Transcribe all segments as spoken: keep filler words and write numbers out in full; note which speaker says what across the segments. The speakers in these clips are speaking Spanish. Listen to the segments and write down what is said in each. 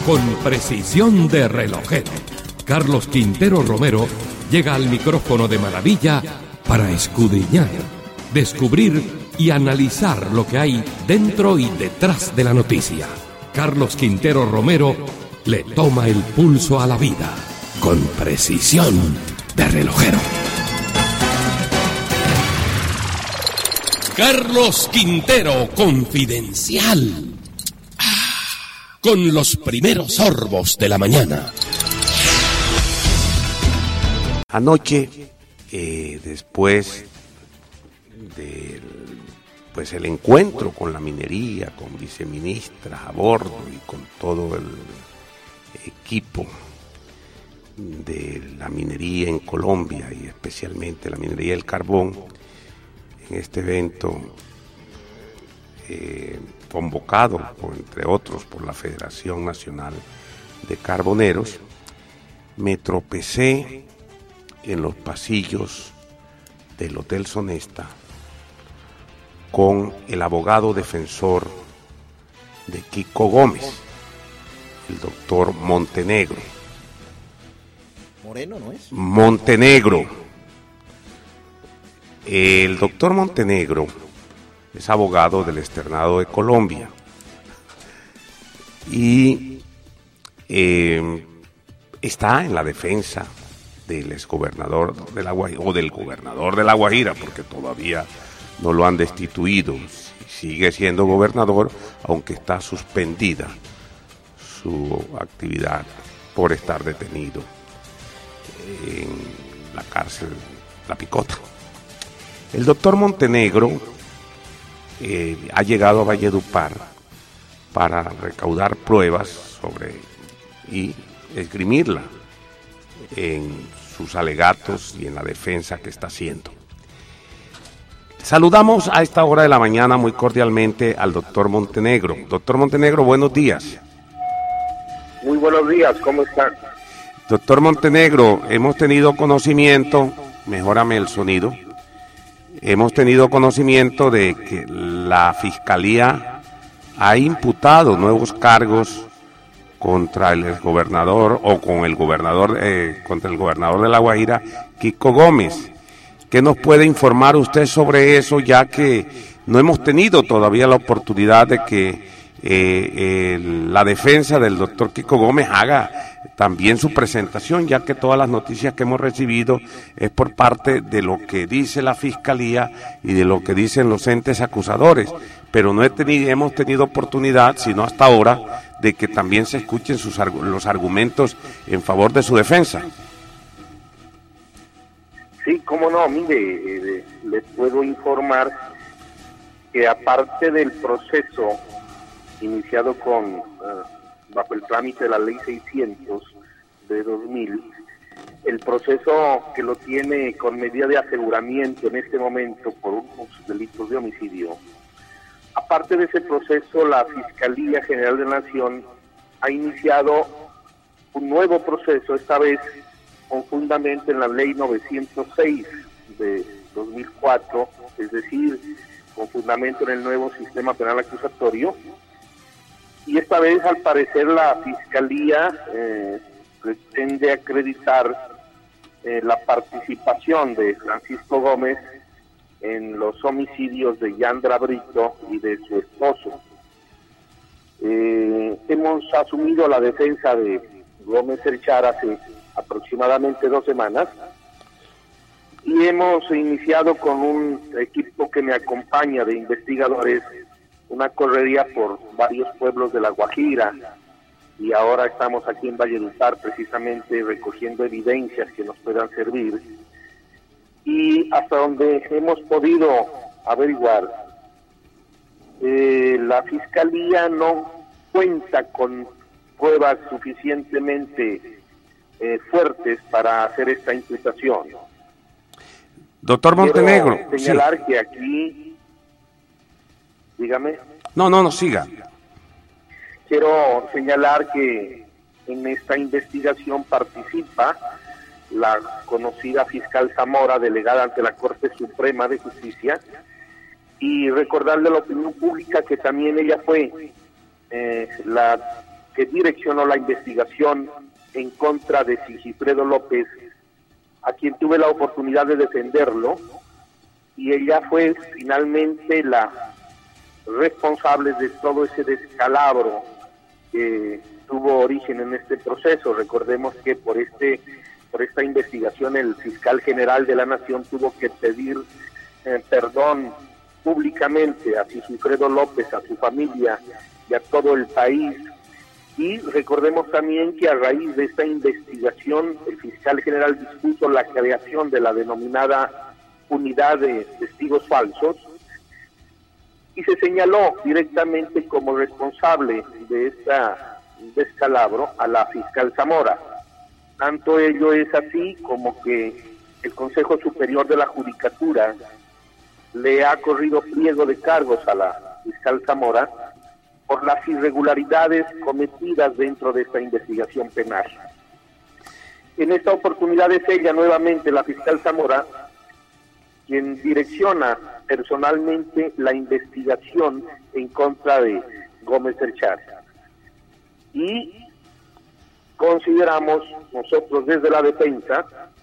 Speaker 1: con precisión de relojero. Carlos Quintero Romero llega al micrófono de Maravilla para escudriñar, descubrir y analizar lo que hay dentro y detrás de la noticia. Carlos Quintero Romero le toma el pulso a la vida con precisión de relojero. Carlos Quintero Confidencial. Ah, con los primeros sorbos de la mañana.
Speaker 2: Anoche, eh, después del pues el encuentro con la minería, con viceministras a bordo y con todo el equipo de la minería en Colombia y especialmente la minería del carbón, en este evento eh, convocado, por, entre otros, por la Federación Nacional de Carboneros, me tropecé en los pasillos del Hotel Sonesta con el abogado defensor de Kiko Gómez, el doctor Montenegro.
Speaker 3: Moreno, ¿no es?
Speaker 2: Montenegro. El doctor Montenegro es abogado del Externado de Colombia y eh, está en la defensa del exgobernador de la Guajira, o del gobernador de La Guajira, porque todavía no lo han destituido, sigue siendo gobernador, aunque está suspendida su actividad por estar detenido en la cárcel La Picota. El doctor Montenegro eh, ha llegado a Valledupar para recaudar pruebas sobre y esgrimirla en sus alegatos y en la defensa que está haciendo. Saludamos a esta hora de la mañana muy cordialmente al doctor Montenegro. Doctor Montenegro, buenos días.
Speaker 4: Muy buenos días, ¿cómo están?
Speaker 2: Doctor Montenegro, hemos tenido conocimiento, mejórame el sonido, hemos tenido conocimiento de que la Fiscalía ha imputado nuevos cargos contra el exgobernador o con el gobernador, eh, contra el gobernador de La Guajira, Kiko Gómez. ¿Qué nos puede informar usted sobre eso, ya que no hemos tenido todavía la oportunidad de que eh, eh, la defensa del doctor Kiko Gómez haga también su presentación, ya que todas las noticias que hemos recibido es por parte de lo que dice la Fiscalía y de lo que dicen los entes acusadores, pero no he tenido, hemos tenido oportunidad, sino hasta ahora, de que también se escuchen sus, los argumentos en favor de su defensa.
Speaker 4: Sí, cómo no, mire, eh, les puedo informar que aparte del proceso iniciado con uh, bajo el trámite de la ley seiscientos de dos mil, el proceso que lo tiene con medida de aseguramiento en este momento por unos delitos de homicidio, aparte de ese proceso, la Fiscalía General de la Nación ha iniciado un nuevo proceso, esta vez con fundamento en la ley novecientos seis de dos mil cuatro, es decir, con fundamento en el nuevo sistema penal acusatorio, y esta vez al parecer la Fiscalía eh, pretende acreditar eh, la participación de Francisco Gómez en los homicidios de Yandra Brito y de su esposo. Eh, hemos asumido la defensa de Gómez Erchar hace aproximadamente dos semanas y hemos iniciado con un equipo que me acompaña de investigadores una correría por varios pueblos de La Guajira y ahora estamos aquí en Valledupar precisamente recogiendo evidencias que nos puedan servir, y hasta donde hemos podido averiguar, eh, la Fiscalía no cuenta con pruebas suficientemente Eh, fuertes para hacer esta imputación.
Speaker 2: Doctor Montenegro.
Speaker 4: Quiero señalar
Speaker 2: sí.
Speaker 4: que aquí, dígame.
Speaker 2: No, no, no, siga.
Speaker 4: Quiero señalar que en esta investigación participa la conocida fiscal Zamora, delegada ante la Corte Suprema de Justicia, y recordarle a la opinión pública que también ella fue eh, la que direccionó la investigación en contra de Sigifredo López, a quien tuve la oportunidad de defenderlo, y ella fue finalmente la responsable de todo ese descalabro que tuvo origen en este proceso. Recordemos que por este por esta investigación el fiscal general de la Nación tuvo que pedir eh, perdón públicamente a Sigifredo López, a su familia y a todo el país. Y recordemos también que a raíz de esta investigación el fiscal general dispuso la creación de la denominada unidad de testigos falsos y se señaló directamente como responsable de esta descalabro a la fiscal Zamora. Tanto ello es así como que el Consejo Superior de la Judicatura le ha corrido pliego de cargos a la fiscal Zamora por las irregularidades cometidas dentro de esta investigación penal. En esta oportunidad es ella nuevamente, la fiscal Zamora, quien direcciona personalmente la investigación en contra de Gómez Cerchar. Y consideramos nosotros desde la defensa,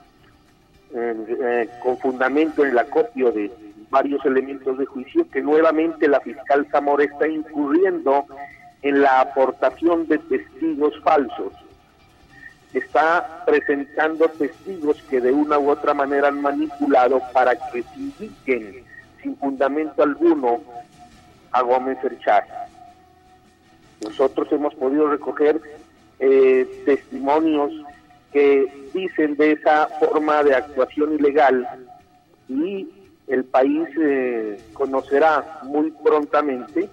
Speaker 4: eh, eh, con fundamento en el acopio de varios elementos de juicio, que nuevamente la fiscal Zamora está incurriendo en la aportación de testigos falsos. Está presentando testigos que de una u otra manera han manipulado para que indiquen sin fundamento alguno a Gómez Cerchar. Nosotros hemos podido recoger eh, testimonios que dicen de esa forma de actuación ilegal, y el país eh, conocerá muy prontamente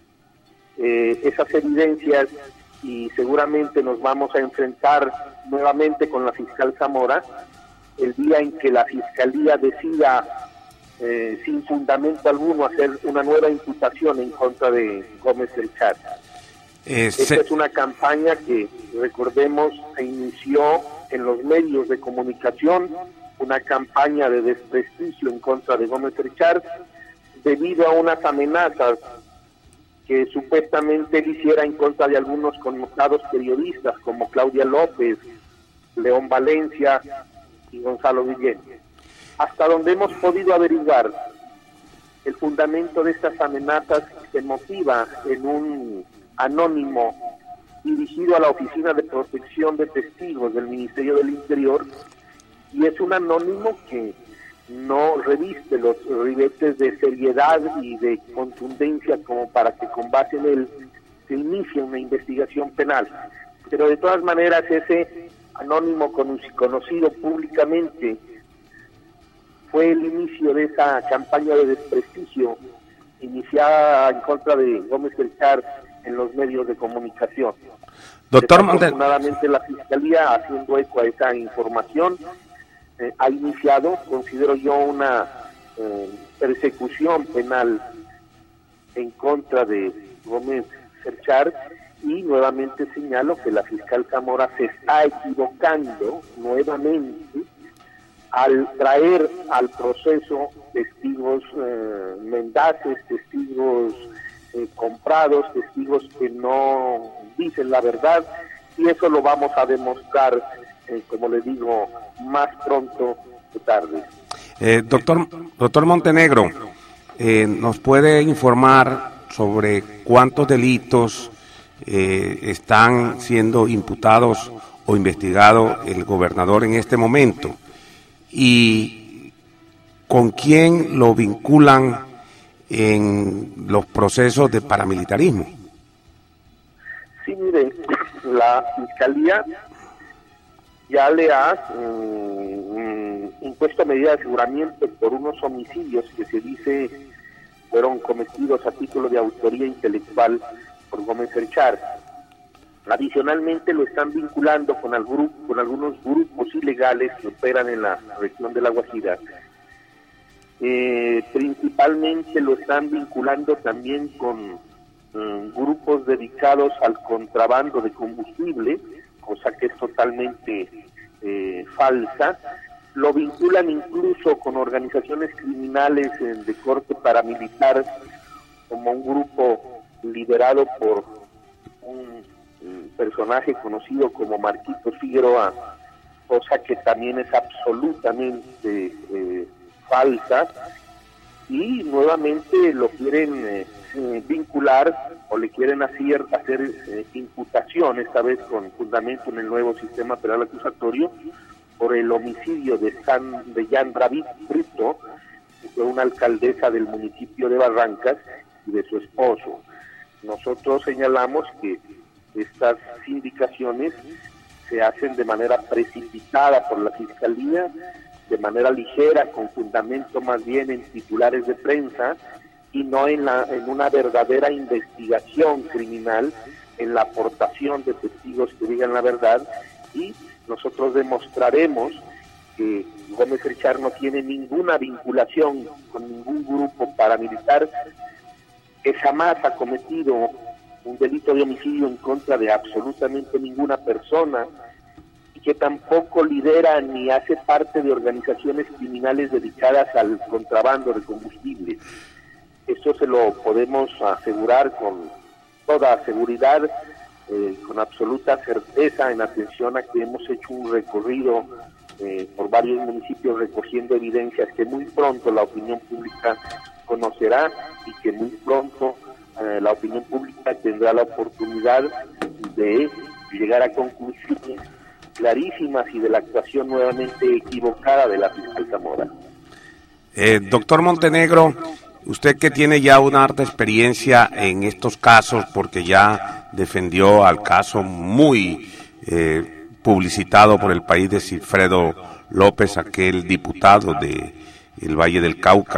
Speaker 4: eh, esas evidencias, y seguramente nos vamos a enfrentar nuevamente con la fiscal Zamora el día en que la fiscalía decida eh, sin fundamento alguno hacer una nueva imputación en contra de Gómez Cerchar. Eh, Esta se... es una campaña que, recordemos, se inició en los medios de comunicación, una campaña de desprestigio en contra de Gómez Cerchar debido a unas amenazas que supuestamente él hiciera en contra de algunos connotados periodistas como Claudia López, León Valencia y Gonzalo Guillén. Hasta donde hemos podido averiguar, el fundamento de estas amenazas se motiva en un anónimo dirigido a la Oficina de Protección de Testigos del Ministerio del Interior, y es un anónimo que no reviste los ribetes de seriedad y de contundencia como para que con base en él se inicie una investigación penal. Pero de todas maneras ese anónimo conocido públicamente fue el inicio de esa campaña de desprestigio iniciada en contra de Gómez Cerchar en los medios de comunicación.
Speaker 2: Doctor
Speaker 4: Afortunadamente la Fiscalía, haciendo eco a esa información, Eh, ha iniciado, considero yo, una eh, persecución penal en contra de Gómez Cerchar, y nuevamente señalo que la fiscal Zamora se está equivocando nuevamente al traer al proceso testigos eh, mendaces, testigos eh, comprados, testigos que no dicen la verdad, y eso lo vamos a demostrar, eh, como le digo, más pronto que tarde.
Speaker 2: Eh, doctor, doctor Montenegro, eh, ¿nos puede informar sobre cuántos delitos eh, están siendo imputados o investigado el gobernador en este momento? ¿Y con quién lo vinculan en los procesos de paramilitarismo?
Speaker 4: Sí, mire, la Fiscalía ya le ha um, impuesto medida de aseguramiento por unos homicidios que se dice fueron cometidos a título de autoría intelectual por Gómez Cerchar. Adicionalmente lo están vinculando con, al grupo, con algunos grupos ilegales que operan en la región de La Guajira. Eh, principalmente lo están vinculando también con um, grupos dedicados al contrabando de combustible, cosa que es totalmente eh, falsa. Lo vinculan incluso con organizaciones criminales eh, de corte paramilitar, como un grupo liderado por un un personaje conocido como Marquitos Figueroa, cosa que también es absolutamente eh, falsa, y nuevamente lo quieren eh, vincular o le quieren hacer, hacer eh, imputación, esta vez con fundamento en el nuevo sistema penal acusatorio, por el homicidio de San de Yandra Brito, que fue una alcaldesa del municipio de Barrancas, y de su esposo. Nosotros señalamos que estas indicaciones se hacen de manera precipitada por la Fiscalía, de manera ligera, con fundamento más bien en titulares de prensa, y no en, la, en una verdadera investigación criminal, en la aportación de testigos que digan la verdad, y nosotros demostraremos que Gómez Richard no tiene ninguna vinculación con ningún grupo paramilitar, que jamás ha cometido un delito de homicidio en contra de absolutamente ninguna persona, y que tampoco lidera ni hace parte de organizaciones criminales dedicadas al contrabando de combustible. Esto se lo podemos asegurar con toda seguridad, eh, con absoluta certeza, en atención a que hemos hecho un recorrido eh, por varios municipios recogiendo evidencias que muy pronto la opinión pública conocerá, y que muy pronto eh, la opinión pública tendrá la oportunidad de llegar a conclusiones clarísimas y de la actuación nuevamente equivocada de la fiscal Zamora.
Speaker 2: Eh, doctor Montenegro, usted que tiene ya una harta experiencia en estos casos, porque ya defendió al caso muy eh, publicitado por el país de Sigfredo López, aquel diputado de el Valle del Cauca,